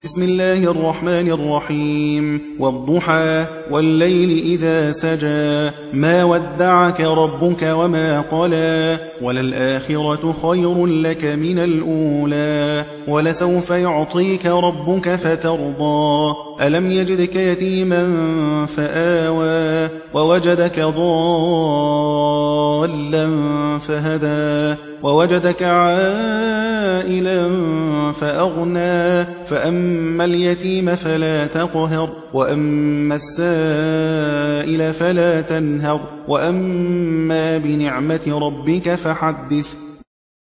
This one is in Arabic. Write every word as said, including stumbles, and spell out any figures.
بسم الله الرحمن الرحيم والضحى والليل إذا سجى ما ودعك ربك وما قلى وللآخرة خير لك من الأولى ولسوف يعطيك ربك فترضى ألم يجدك يتيما فآوى ووجدك ضالا فهدى ووجدك عائلا فأغنى فأما اليتيم فلا تقهر وأما السائل فلا تنهر وأما بنعمة ربك فحدث